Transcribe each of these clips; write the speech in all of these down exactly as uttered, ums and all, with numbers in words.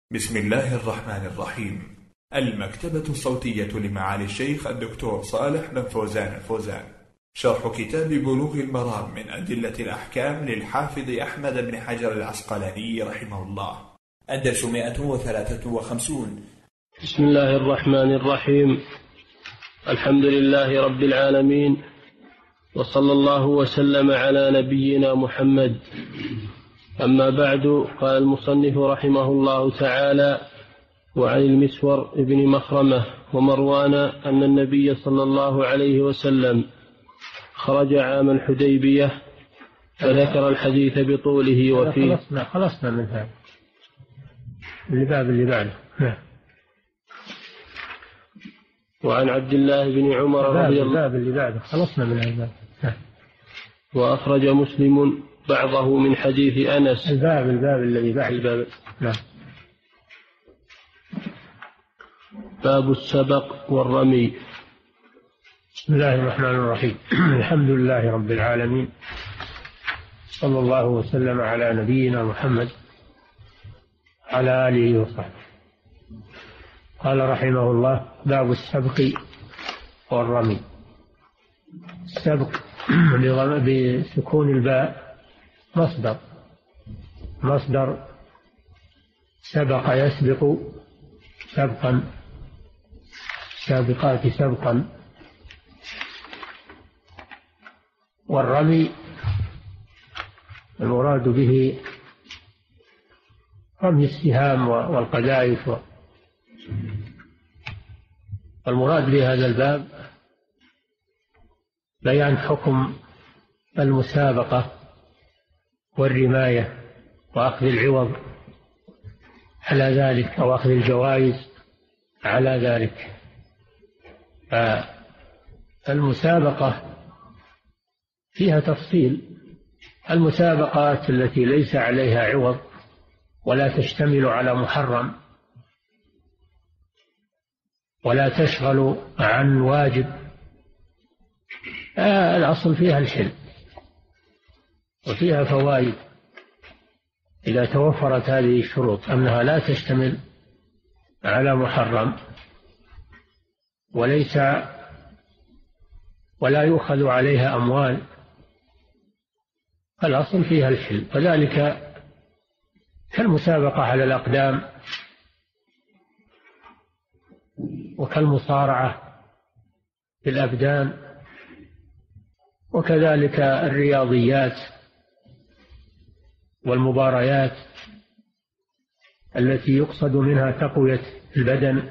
بسم الله الرحمن الرحيم. المكتبة الصوتية لمعالي الشيخ الدكتور صالح بن فوزان الفوزان، شرح كتاب بلوغ المرام من أدلة الأحكام للحافظ أحمد بن حجر العسقلاني رحمه الله. الدرس مئة وثلاثة وخمسون. بسم الله الرحمن الرحيم. الحمد لله رب العالمين، وصلى الله وسلم على نبينا محمد. أما بعد، قال المصنف رحمه الله تعالى: وعن المسور ابن مخرمة ومروان أن النبي صلى الله عليه وسلم خرج عام الحديبية فذكر الحديث بطوله. وفيه خلصنا خلصنا من هذا الباب اللي بعده. وعن عبد الله بن عمر رضي الله الباب اللي بعده خلصنا من الباب. وأخرج مسلم بعضه من حديث أنس. الباب الباب الذي بعد الباب. نعم. باب السبق والرمي. بسم الله الرحمن الرحيم. الحمد لله رب العالمين، صلى الله وسلم على نبينا محمد على آله وصحبه. قال رحمه الله: باب السبق والرمي. السبق بسكون الباء مصدر مصدر سبق يسبق سبقا، سابقات سبقا. والرمي المراد به رمي السهام والقذائف. المراد بهذا الباب بيان حكم المسابقة والرماية وأخذ العوض على ذلك أو أخذ الجوائز على ذلك. فالمسابقة فيها تفصيل. المسابقات التي ليس عليها عوض ولا تشتمل على محرم ولا تشغل عن واجب، الأصل فيها الحل وفيها فوائد إذا توفرت هذه الشروط: أنها لا تشتمل على محرم وليس ولا يؤخذ عليها أموال، الأصل فيها الحل. وذلك كالمسابقة على الأقدام وكالمصارعة في الأبدان، وكذلك الرياضيات والمباريات التي يقصد منها تقوية البدن.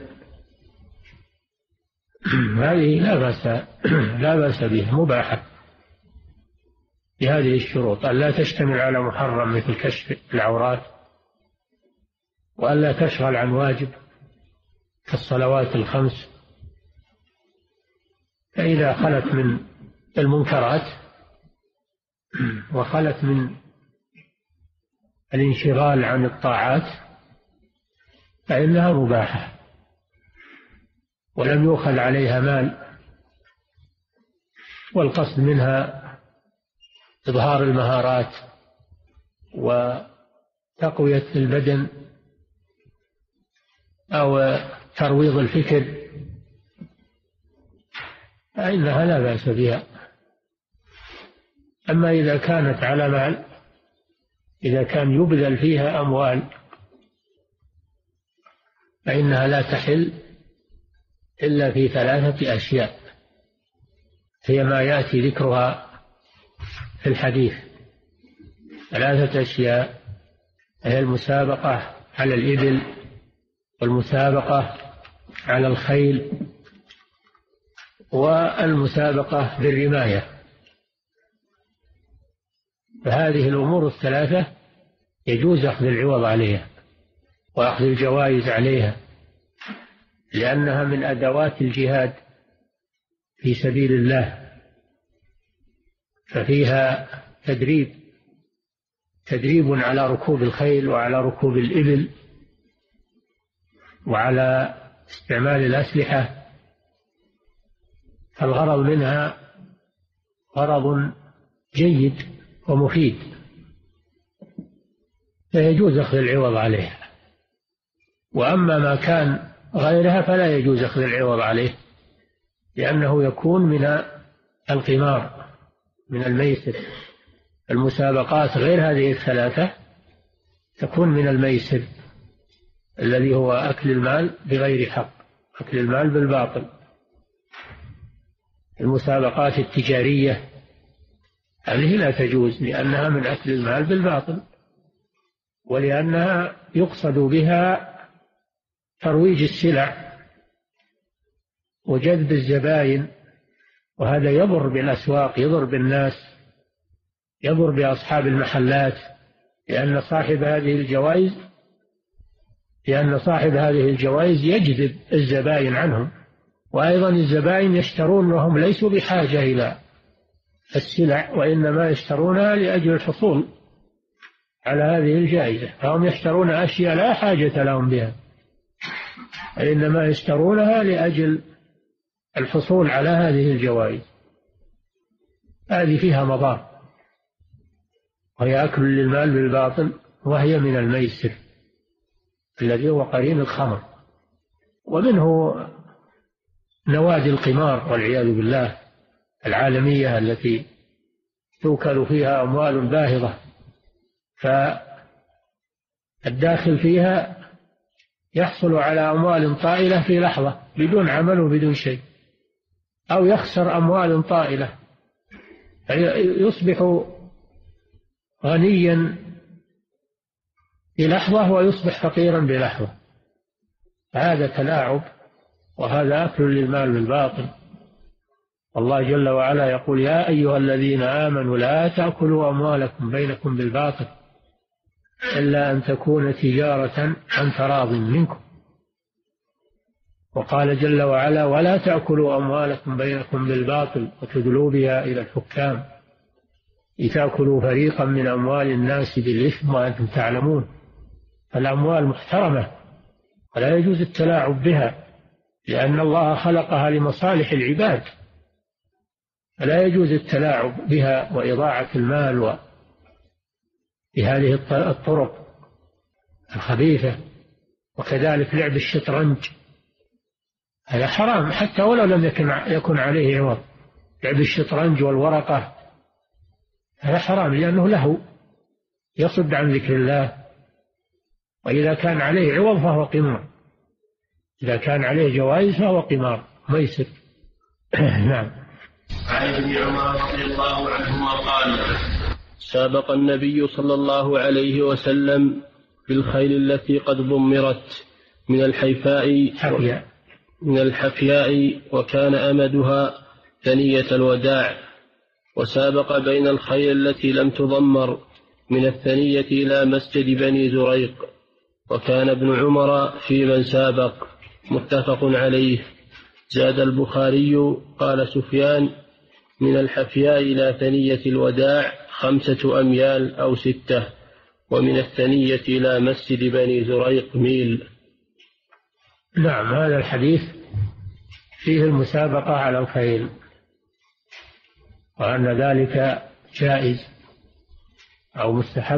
هذه لا بأس لا بأس بها، مباحة بهذه الشروط: أن لا تشتمل على محرم مثل كشف العورات، وأن لا تشغل عن واجب كالصلوات الخمس. فإذا خلت من المنكرات وخلت من الانشغال عن الطاعات فإنها مباحة ولم يؤخذ عليها مال، والقصد منها إظهار المهارات وتقوية البدن أو ترويض الفكر، فإنها لا بأس بها. أما إذا كانت على مال، إذا كان يبذل فيها أموال، فإنها لا تحل إلا في ثلاثة أشياء هي ما يأتي ذكرها في الحديث. ثلاثة أشياء هي المسابقة على الإبل، والمسابقة على الخيل، والمسابقة بالرماية. فهذه الأمور الثلاثة يجوز أخذ العوض عليها وأخذ الجوائز عليها، لأنها من أدوات الجهاد في سبيل الله، ففيها تدريب تدريب على ركوب الخيل وعلى ركوب الإبل وعلى استعمال الأسلحة. فالغرض منها غرض جيد ومفيد، فيجوز أخذ العوض عليها. وأما ما كان غيرها فلا يجوز أخذ العوض عليه، لأنه يكون من القمار، من الميسر. المسابقات غير هذه الثلاثة تكون من الميسر الذي هو أكل المال بغير حق، أكل المال بالباطل. المسابقات التجارية هذه لا تجوز، لأنها من أكل المال بالباطل، ولأنها يقصد بها ترويج السلع وجذب الزبائن، وهذا يضر بالأسواق، يضر بالناس، يضر بأصحاب المحلات، لأن صاحب هذه الجوائز لأن صاحب هذه الجوائز يجذب الزبائن عنهم، وأيضا الزبائن يشترون وهم ليسوا بحاجة إلى السلع، وإنما يشترونها لأجل الحصول على هذه الجائزة، فهم يشترون أشياء لا حاجة لهم بها، إنما يشترونها لأجل الحصول على هذه الجوائز. هذه فيها مضار، وهي أكل للمال بالباطل، وهي من الميسر الذي هو قرين الخمر. ومنه نوادي القمار والعياذ بالله العالمية التي توكل فيها أموال باهظة، فالداخل فيها يحصل على أموال طائلة في لحظة بدون عمل وبدون شيء، أو يخسر أموال طائلة يصبح غنيا بلحظة ويصبح فقيرا بلحظة. هذا تلاعب، وهذا أكل للمال بالباطل. الله جل وعلا يقول: يا أيها الذين آمنوا لا تأكلوا أموالكم بينكم بالباطل إلا أن تكون تجارة عن تراض منكم. وقال جل وعلا: ولا تأكلوا أموالكم بينكم بالباطل وتدلوا بها إلى الحكام لتأكلوا فريقا من أموال الناس بالإثم وأنتم تعلمون. الأموال محترمة ولا يجوز التلاعب بها، لأن الله خلقها لمصالح العباد، فلا يجوز التلاعب بها وإضاعة المال بهذه الطرق الخبيثة. وكذلك لعب الشطرنج هذا حرام حتى ولو لم يكن يكن عليه عوض. لعب الشطرنج والورقة هذا حرام، لأنه له يصد عن ذكر الله، وإذا كان عليه عوض فهو قمار، إذا كان عليه جوائز فهو قمار ميسر. نعم. عن ابن عمر رضي الله عنهما قال: سابق النبي صلى الله عليه وسلم بالخيل التي قد ضمرت من الحيفاء حفياء من الحفياء وكان أمدها ثنية الوداع، وسابق بين الخيل التي لم تضمر من الثنية إلى مسجد بني زريق، وكان ابن عمر في من سابق. متفق عليه. زاد البخاري قال سفيان: من الحفياء إلى ثنية الوداع خمسة أميال أو ستة، ومن الثنية إلى مسجد بني زريق ميل. نعم، هذا الحديث فيه المسابقة على الخيل، وأن ذلك جائز أو مستحب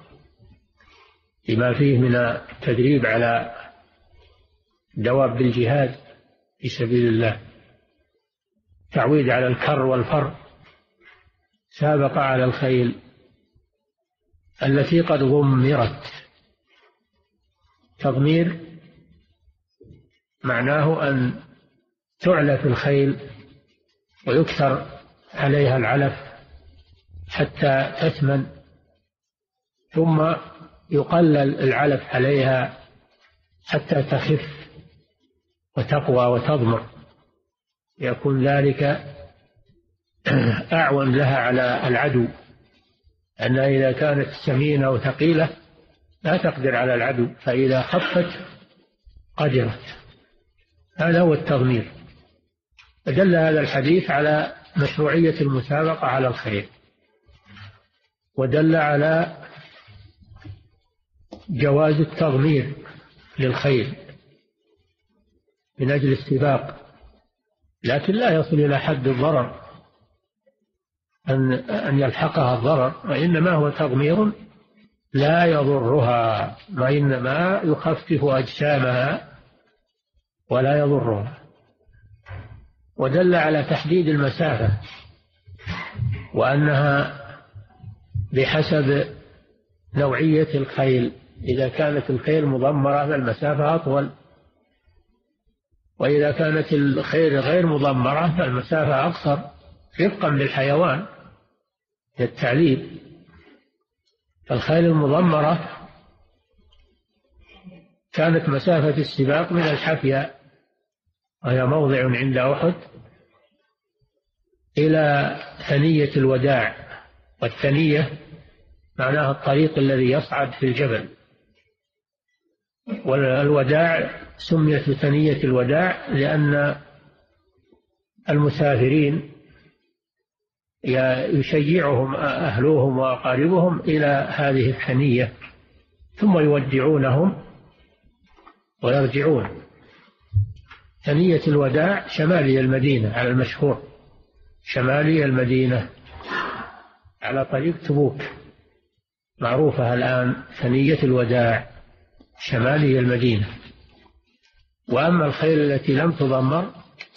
لما فيه من التدريب على دواب الجهاد في سبيل الله، تعويد على الكر والفر. سابق على الخيل التي قد ضمرت. تضمير معناه أن تعلف الخيل ويكثر عليها العلف حتى تثمن، ثم يقلل العلف عليها حتى تخف وتقوى وتضمر، يكون ذلك أعون لها على العدو، أنها إذا كانت سمينة وثقيلة لا تقدر على العدو، فإذا خفت قدرت. هذا هو التضمير. فدل هذا الحديث على مشروعية المسابقة على الخيل، ودل على جواز التضمير للخيل من أجل السباق، لكن لا يصل إلى حد الضرر، أن أن يلحقها الضرر، وإنما هو تضمير لا يضرها، وإنما يخفف أجسامها ولا يضرها. ودل على تحديد المسافة وأنها بحسب نوعية الخيل، إذا كانت الخيل مضمرة فالمسافة أطول، وإذا كانت الخيل غير مضمرة فالمسافة أقصر رفقا بالحيوان للتعليم. الخيل المضمرة كانت مسافة السباق من الحفيا وهي موضع عند أحد إلى ثنية الوداع، والثنية معناها الطريق الذي يصعد في الجبل، والوداع سميت ثنية الوداع لأن المسافرين يشيعهم أهلهم وأقاربهم إلى هذه الثنية ثم يودعونهم ويرجعون. ثنية الوداع شمالي المدينة على المشهور، شمالي المدينة على طريق تبوك معروفة الآن ثنية الوداع شمالي المدينة. وأما الخيل التي لم تضمر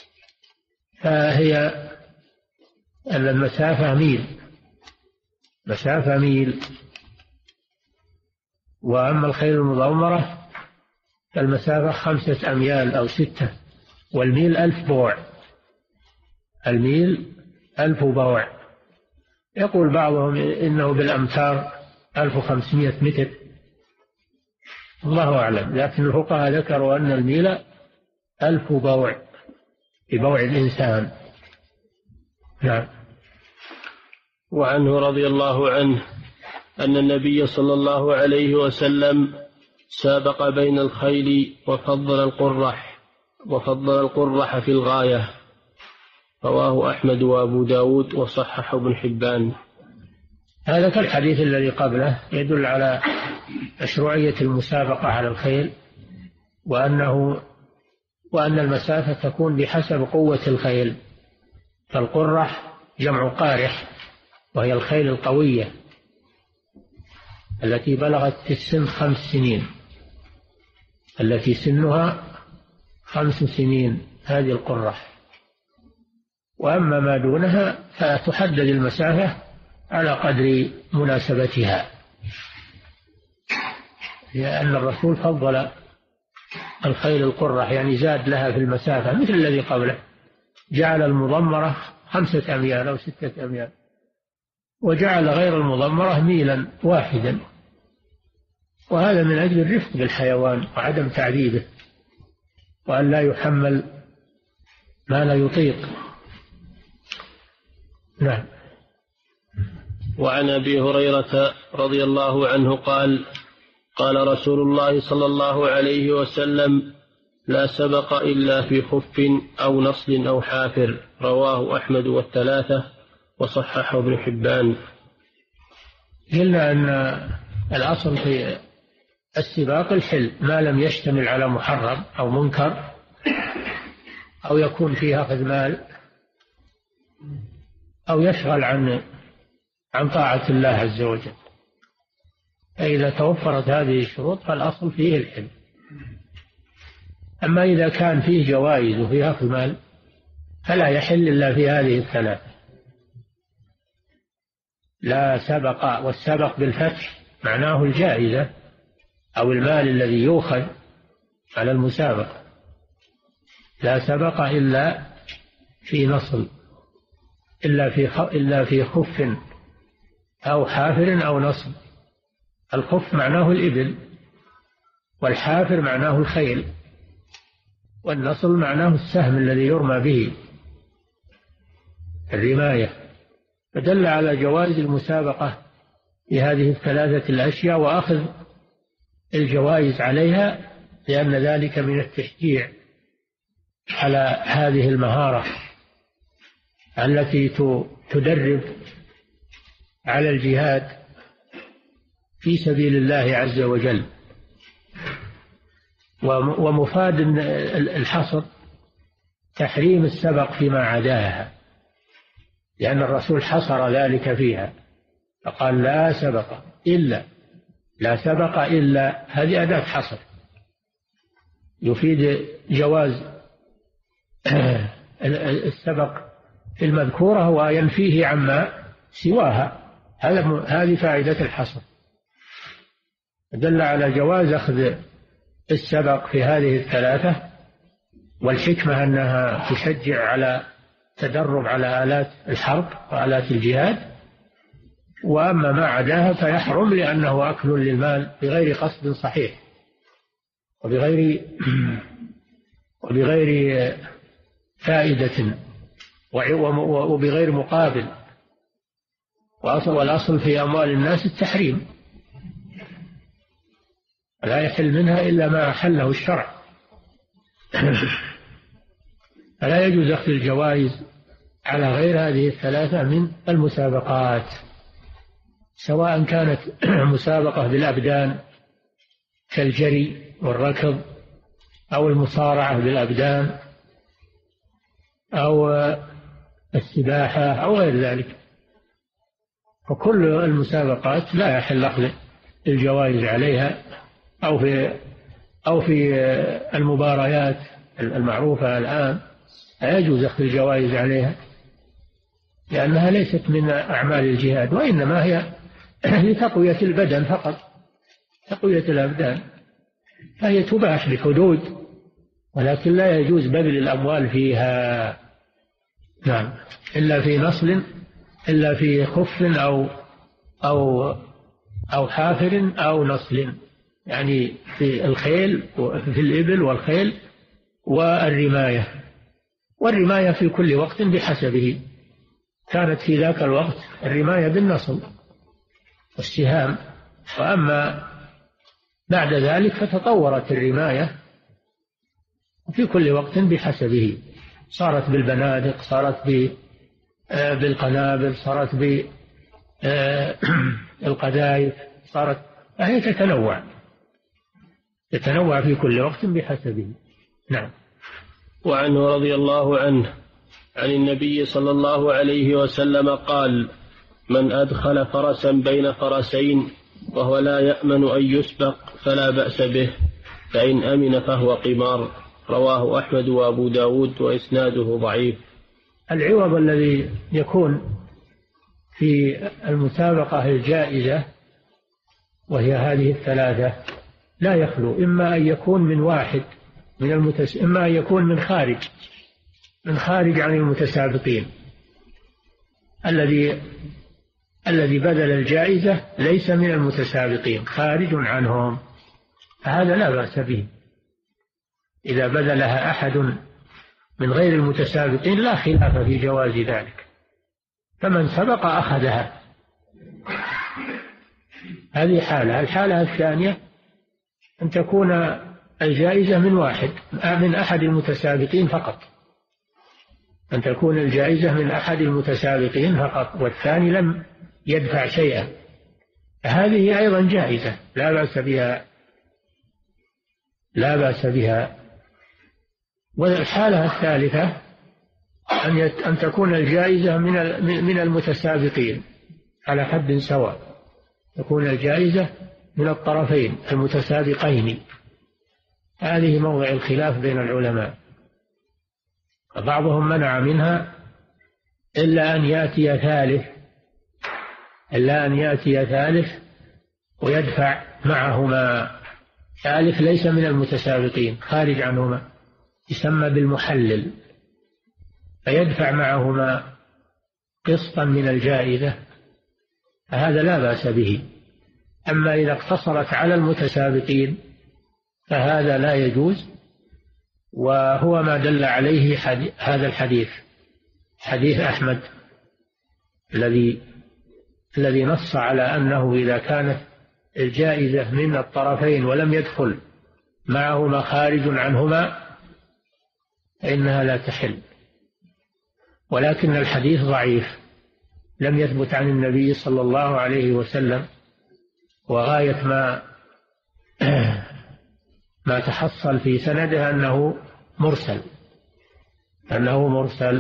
فهي المسافة ميل، مسافة ميل. وأما الخيل المضمرة فالمسافة خمسة أميال أو ستة، والميل ألف بوع، الميل ألف بوع. يقول بعضهم إنه بالأمتار ألف وخمسمائة متر، الله أعلم، لكن الفقهاء ذكروا أن الميل ألف بوع ببوع الإنسان. نعم. وعنه رضي الله عنه أن النبي صلى الله عليه وسلم سابق بين الخيل وفضل القرح وفضل القرح في الغاية، رواه أحمد وأبو داود وصححه ابن حبان. هذا كالحديث الذي قبله يدل على مشروعية المسابقة على الخيل، وأنه وأن المسافة تكون بحسب قوة الخيل. فالقرح جمع قارح، وهي الخيل القوية التي بلغت في السن خمس سنين، التي سنها خمس سنين، هذه القرح. وأما ما دونها فتحدد المسافة على قدر مناسبتها، لأن الرسول فضل الخيل القرح، يعني زاد لها في المسافة مثل الذي قبله، جعل المضمرة خمسة أميال أو ستة أميال، وجعل غير المضمرة ميلا واحدا، وهذا من أجل الرفق بالحيوان وعدم تعذيبه، وأن لا يحمل ما لا يطيق. نعم. وعن أبي هريرة رضي الله عنه قال: قال رسول الله صلى الله عليه وسلم: لا سبق إلا في خف أو نصل أو حافر، رواه أحمد والثلاثة وصححه ابن حبان. قلنا أن الأصل في السباق الحل ما لم يشتمل على محرم أو منكر أو يكون فيه أخذ مال أو يشغل عن عن طاعة الله عز وجل. فإذا توفرت هذه الشروط فالأصل فيه الحل. أما إذا كان فيه جوائز وفيه أخذ مال فلا يحل إلا في هذه الثلاثة: لا سبق، والسبق بالفتح معناه الجائزة أو المال الذي يؤخذ على المسابقة. لا سبق إلا في نصل، إلا في إلا في خف أو حافر أو نصل. الخف معناه الإبل، والحافر معناه الخيل، والنصل معناه السهم الذي يرمى به الرماية. فدل على جواز المسابقة بهذه الثلاثة الأشياء وأخذ الجوائز عليها، لأن ذلك من التشجيع على هذه المهارة التي تدرب على الجهاد في سبيل الله عز وجل. ومفاد الحصر تحريم السبق فيما عداها، لأن الرسول حصر ذلك فيها فقال: لا سبق إلا لا سبق إلا، هذه أداة حصر يفيد جواز السبق في المذكورة وينفيه عما سواها. هذه فائدة الحصر، دل على جواز أخذ السبق في هذه الثلاثة، والحكمة أنها تشجع على تدرب على آلات الحرب وآلات الجهاد. وأما ما عداها فيحرم لأنه أكل للمال بغير قصد صحيح وبغير وبغير فائدة وبغير مقابل. والأصل في أموال الناس التحريم، لا يحل منها إلا ما أحله الشرع. فلا يجوز أخذ الجوائز على غير هذه الثلاثة من المسابقات، سواء كانت مسابقة بالأبدان كالجري والركض، أو المصارعة بالأبدان، أو السباحة أو غير ذلك. وكل المسابقات لا يحل أخذ الجوائز عليها، أو في أو في المباريات المعروفة الآن لا يجوز أخذ الجوائز عليها، لأنها ليست من أعمال الجهاد، وإنما هي لتقوية البدن فقط، تقوية الأبدان، فهي تباح بحدود، ولكن لا يجوز بذل الأموال فيها. نعم، إلا في نصل، إلا في خف أو أو أو حافر أو نصل، يعني في الخيل وفي الإبل والخيل والرماية. والرماية في كل وقت بحسبه، كانت في ذاك الوقت الرماية بالنصل والسهام، وأما بعد ذلك فتطورت الرماية في كل وقت بحسبه، صارت بالبنادق، صارت بالقنابل، صارت بالقذائف، صارت فهي تتنوع تتنوع في كل وقت بحسبه. نعم. وعنه رضي الله عنه عن النبي صلى الله عليه وسلم قال: من أدخل فرسا بين فرسين وهو لا يأمن أن يسبق فلا بأس به، فإن أمن فهو قمار. رواه أحمد وأبو داود وإسناده ضعيف. العوض الذي يكون في المسابقة الجائزة وهي هذه الثلاثة لا يخلو، إما أن يكون من واحد من المتس... إما أن يكون من خارج من خارج عن المتسابقين، الذي الذي بذل الجائزة ليس من المتسابقين، خارج عنهم، فهذا لا بأس به. إذا بذلها أحد من غير المتسابقين لا خلاف في جواز ذلك، فمن سبق أخذها. هذه حالة. الحالة الثانية أن تكون الجائزة من واحد من أحد المتسابقين فقط، أن تكون الجائزة من أحد المتسابقين فقط، والثاني لم يدفع شيئا، هذه أيضا جائزة لا بأس بها لا بأس بها. والحالة الثالثة أن أن تكون الجائزة من من المتسابقين على حد سواء، تكون الجائزة من الطرفين المتسابقين. هذه موضع الخلاف بين العلماء، بعضهم منع منها إلا أن يأتي ثالث إلا أن يأتي ثالث ويدفع معهما ثالث ليس من المتسابقين، خارج عنهما، يسمى بالمحلل، فيدفع معهما قسطا من الجائزة، فهذا لا بأس به. أما إذا اقتصرت على المتسابقين فهذا لا يجوز، وهو ما دل عليه هذا الحديث، حديث أحمد الذي الذي نص على أنه إذا كانت الجائزة من الطرفين ولم يدخل معهما خارج عنهما فإنها لا تحل. ولكن الحديث ضعيف، لم يثبت عن النبي صلى الله عليه وسلم، وغاية ما ما تحصل في سنده أنه مرسل أنه مرسل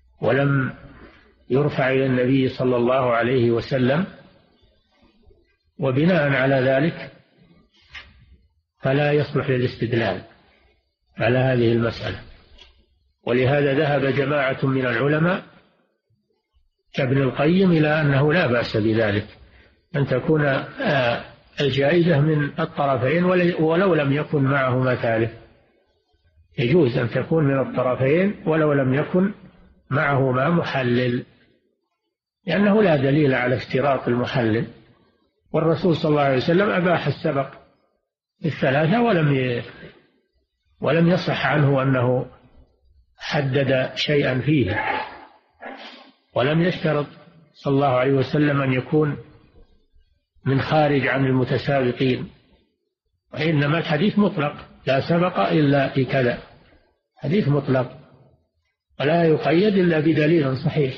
ولم يرفع إلى النبي صلى الله عليه وسلم، وبناء على ذلك فلا يصلح للاستدلال على هذه المسألة. ولهذا ذهب جماعة من العلماء كابن القيم إلى أنه لا بأس بذلك، أن تكون الجائزة من الطرفين ولو لم يكن معهما ثالث. يجوز أن تكون من الطرفين ولو لم يكن معهما محلل، لأنه لا دليل على اشتراط المحلل، والرسول صلى الله عليه وسلم أباح السبق الثلاثة ولم ي... ولم يصح عنه أنه حدد شيئا فيه، ولم يشترط صلى الله عليه وسلم أن يكون من خارج عن المتسابقين، وإنما الحديث مطلق، لا سبق إلا في كذا، حديث مطلق ولا يقيد إلا بدليل صحيح.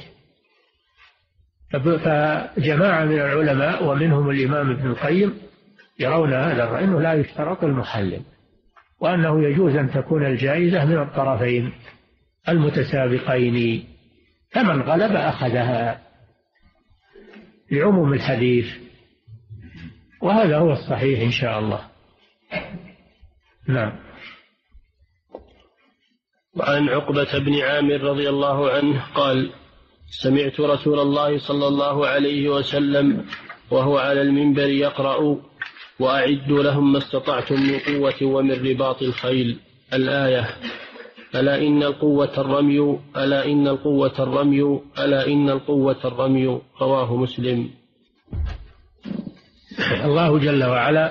فجماعة من العلماء ومنهم الإمام ابن القيم يرون هذا الرأي، أنه لا يشترط المحلل، وأنه يجوز أن تكون الجائزة من الطرفين المتسابقين، فمن غلب أخذها لعموم الحديث، وهذا هو الصحيح إن شاء الله. نعم. وعن عقبة بن عامر رضي الله عنه قال: سمعت رسول الله صلى الله عليه وسلم وهو على المنبر يقرأ: وأعدوا لهم ما استطعتم من قوة ومن رباط الخيل، الآية: ألا إن القوة الرمي ألا إن القوة الرمي ألا إن القوة الرمي. رواه مسلم. الله جل وعلا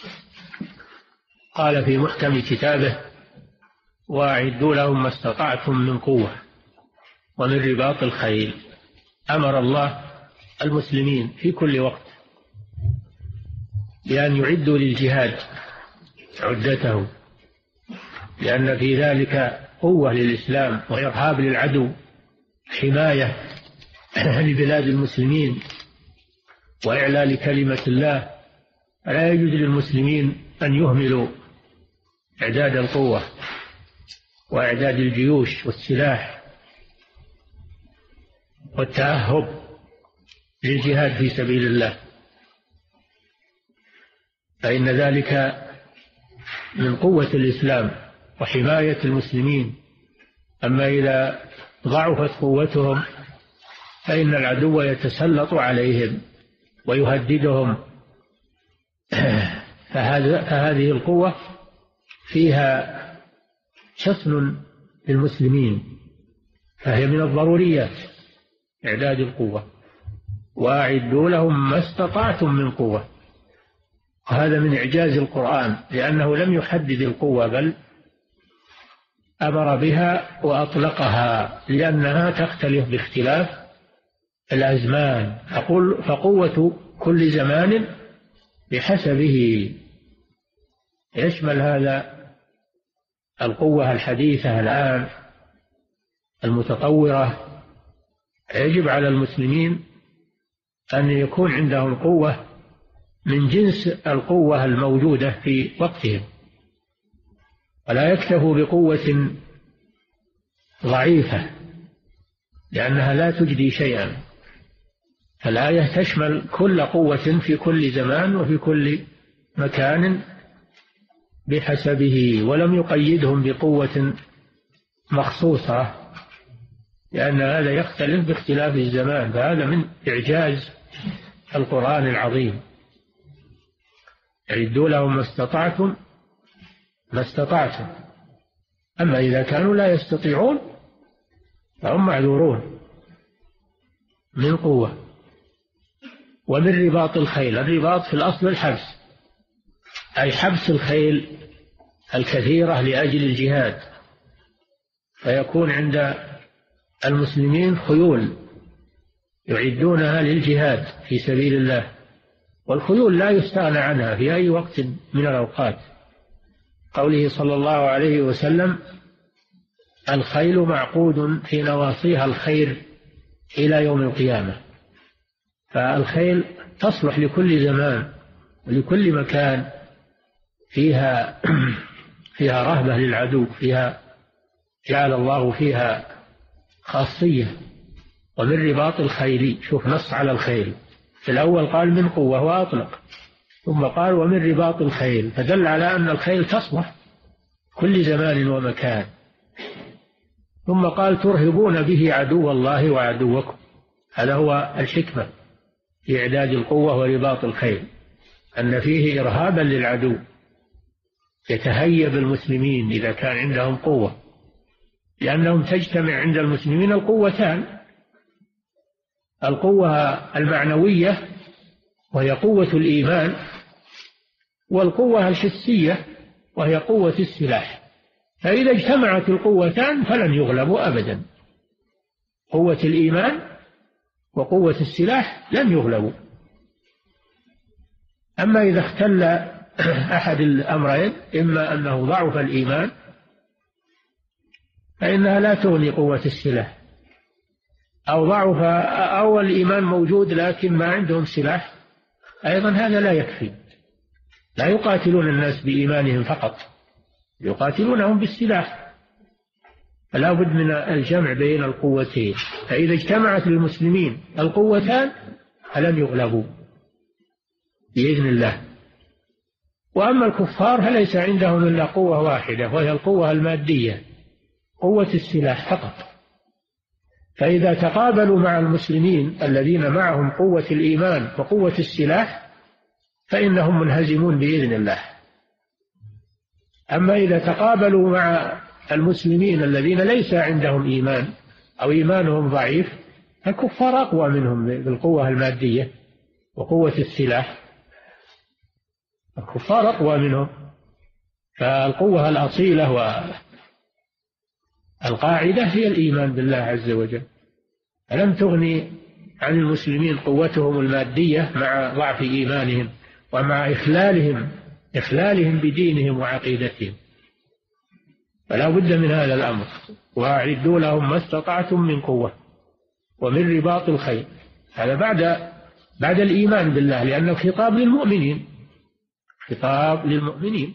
قال في محكم كتابه: وأعدوا لهم ما استطعتم من قوة ومن رباط الخيل. أمر الله المسلمين في كل وقت بأن يعدوا للجهاد عدته، لأن في ذلك قوة للإسلام وإرهاب للعدو، حماية لبلاد المسلمين وإعلى لكلمة الله. لا يجوز للمسلمين أن يهملوا إعداد القوة وإعداد الجيوش والسلاح والتأهب للجهاد في سبيل الله، فإن ذلك من قوة الإسلام وحماية المسلمين. أما إذا ضعفت قوتهم فإن العدو يتسلط عليهم ويهددهم، فهذه القوة فيها حصن للمسلمين، فهي من الضروريات إعداد القوة. وأعدوا لهم ما استطعتم من قوة، وهذا من إعجاز القرآن، لأنه لم يحدد القوة بل أمر بها وأطلقها، لأنها تختلف باختلاف الأزمان. أقول فقوة كل زمان بحسبه، يشمل هذا القوة الحديثة الآن المتطورة. يجب على المسلمين أن يكون عندهم قوة من جنس القوة الموجودة في وقتهم، ولا يكتفوا بقوة ضعيفة لأنها لا تجدي شيئا. الآية تشمل كل قوة في كل زمان وفي كل مكان بحسبه، ولم يقيدهم بقوة مخصوصة، لأن هذا يختلف باختلاف الزمان، فهذا من إعجاز القرآن العظيم. أعدوا لهم ما استطعتم ما استطعتم. أما إذا كانوا لا يستطيعون فهم معذورون. من قوة ومن رباط الخيل. الرباط في الأصل الحبس، أي حبس الخيل الكثيرة لأجل الجهاد، فيكون عند المسلمين خيول يعدونها للجهاد في سبيل الله، والخيول لا يستغنى عنها في أي وقت من الأوقات. قوله صلى الله عليه وسلم: الخيل معقود في نواصيها الخير إلى يوم القيامة. فالخيل تصلح لكل زمان ولكل مكان، فيها فيها رهبة للعدو، فيها جعل الله فيها خاصية. ومن رباط الخيل، شوف نص على الخيل، في الأول قال من قوة وأطلق، ثم قال ومن رباط الخيل، فدل على أن الخيل تصلح كل زمان ومكان. ثم قال ترهبون به عدو الله وعدوكم. هذا هو الحكمة في إعداد القوة ورباط الخيل، أن فيه إرهابا للعدو، يتهيب المسلمين إذا كان عندهم قوة، لأنهم تجتمع عند المسلمين القوتان: القوة المعنوية وهي قوة الإيمان، والقوة الحسية وهي قوة السلاح. فإذا اجتمعت القوتان فلن يغلبوا أبدا، قوة الإيمان وقوة السلاح لن يغلبوا. أما إذا اختل أحد الأمرين، إما أنه ضعف الإيمان فإنها لا تغني قوة السلاح، أو ضعف أو الإيمان موجود لكن ما عندهم سلاح، أيضا هذا لا يكفي. لا يقاتلون الناس بإيمانهم فقط، يقاتلونهم بالسلاح. فلا بد من الجمع بين القوتين، فإذا اجتمعت للمسلمين القوتان فلن يغلبوا بإذن الله. وأما الكفار فليس عندهم إلا قوة واحدة، وهي القوة المادية، قوة السلاح فقط. فإذا تقابلوا مع المسلمين الذين معهم قوة الإيمان وقوة السلاح فإنهم منهزمون بإذن الله. أما إذا تقابلوا مع المسلمين الذين ليس عندهم إيمان أو إيمانهم ضعيف، الكفار أقوى منهم بالقوة المادية وقوة السلاح، الكفار أقوى منهم. فالقوة الأصيلة والقاعدة هي الإيمان بالله عز وجل. ألم تغني عن المسلمين قوتهم المادية مع ضعف إيمانهم ومع إخلالهم إخلالهم بدينهم وعقيدتهم. فلا بد من هذا الأمر. وأعدوا لهم ما استطعتم من قوة ومن رباط الخيل. هذا بعد بعد الإيمان بالله، لأنه خطاب للمؤمنين، خطاب للمؤمنين.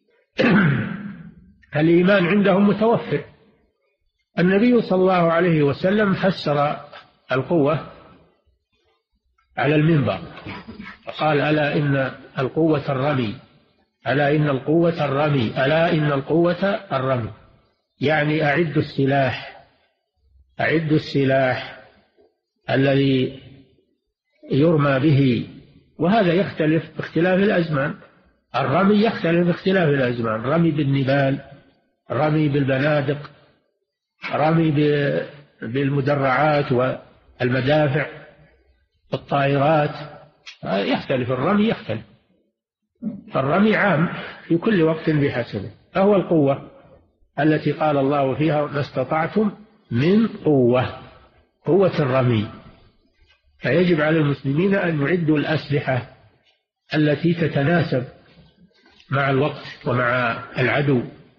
الإيمان عندهم متوفر. النبي صلى الله عليه وسلم فسر القوة على المنبر فقال: ألا إن القوة الرمي، ألا إن القوة الرمي، ألا إن القوة الرمي، يعني أعدوا السلاح، أعدوا السلاح الذي يرمى به. وهذا يختلف باختلاف الأزمان. الرمي يختلف باختلاف الأزمان، رمي بالنبال، رمي بالبنادق، رمي بالمدرعات والمدافع، الطائرات، يختلف الرمي، يختلف. فالرمي عام في كل وقت بحسبه. فهو القوة التي قال الله فيها: ما استطعتم من قوة، قوة الرمي. فيجب على المسلمين أن يعدوا الأسلحة التي تتناسب مع الوقت ومع العدو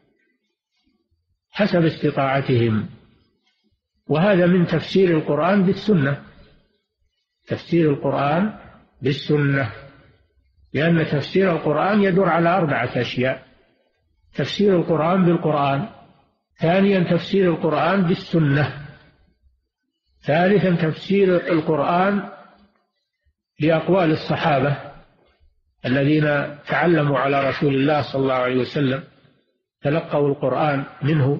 حسب استطاعتهم. وهذا من تفسير القرآن بالسنة، تفسير القرآن بالسنة، لأن تفسير القرآن يدور على أربعة أشياء: تفسير القرآن بالقرآن، ثانيا تفسير القرآن بالسنة، ثالثا تفسير القرآن بأقوال الصحابة الذين تعلموا على رسول الله صلى الله عليه وسلم، تلقوا القرآن منه،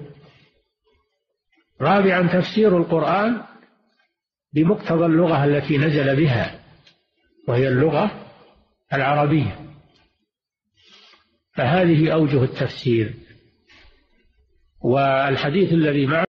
رابعا تفسير القرآن بمقتضى اللغة التي نزل بها وهي اللغة العربية. فهذه أوجه التفسير. والحديث الذي معه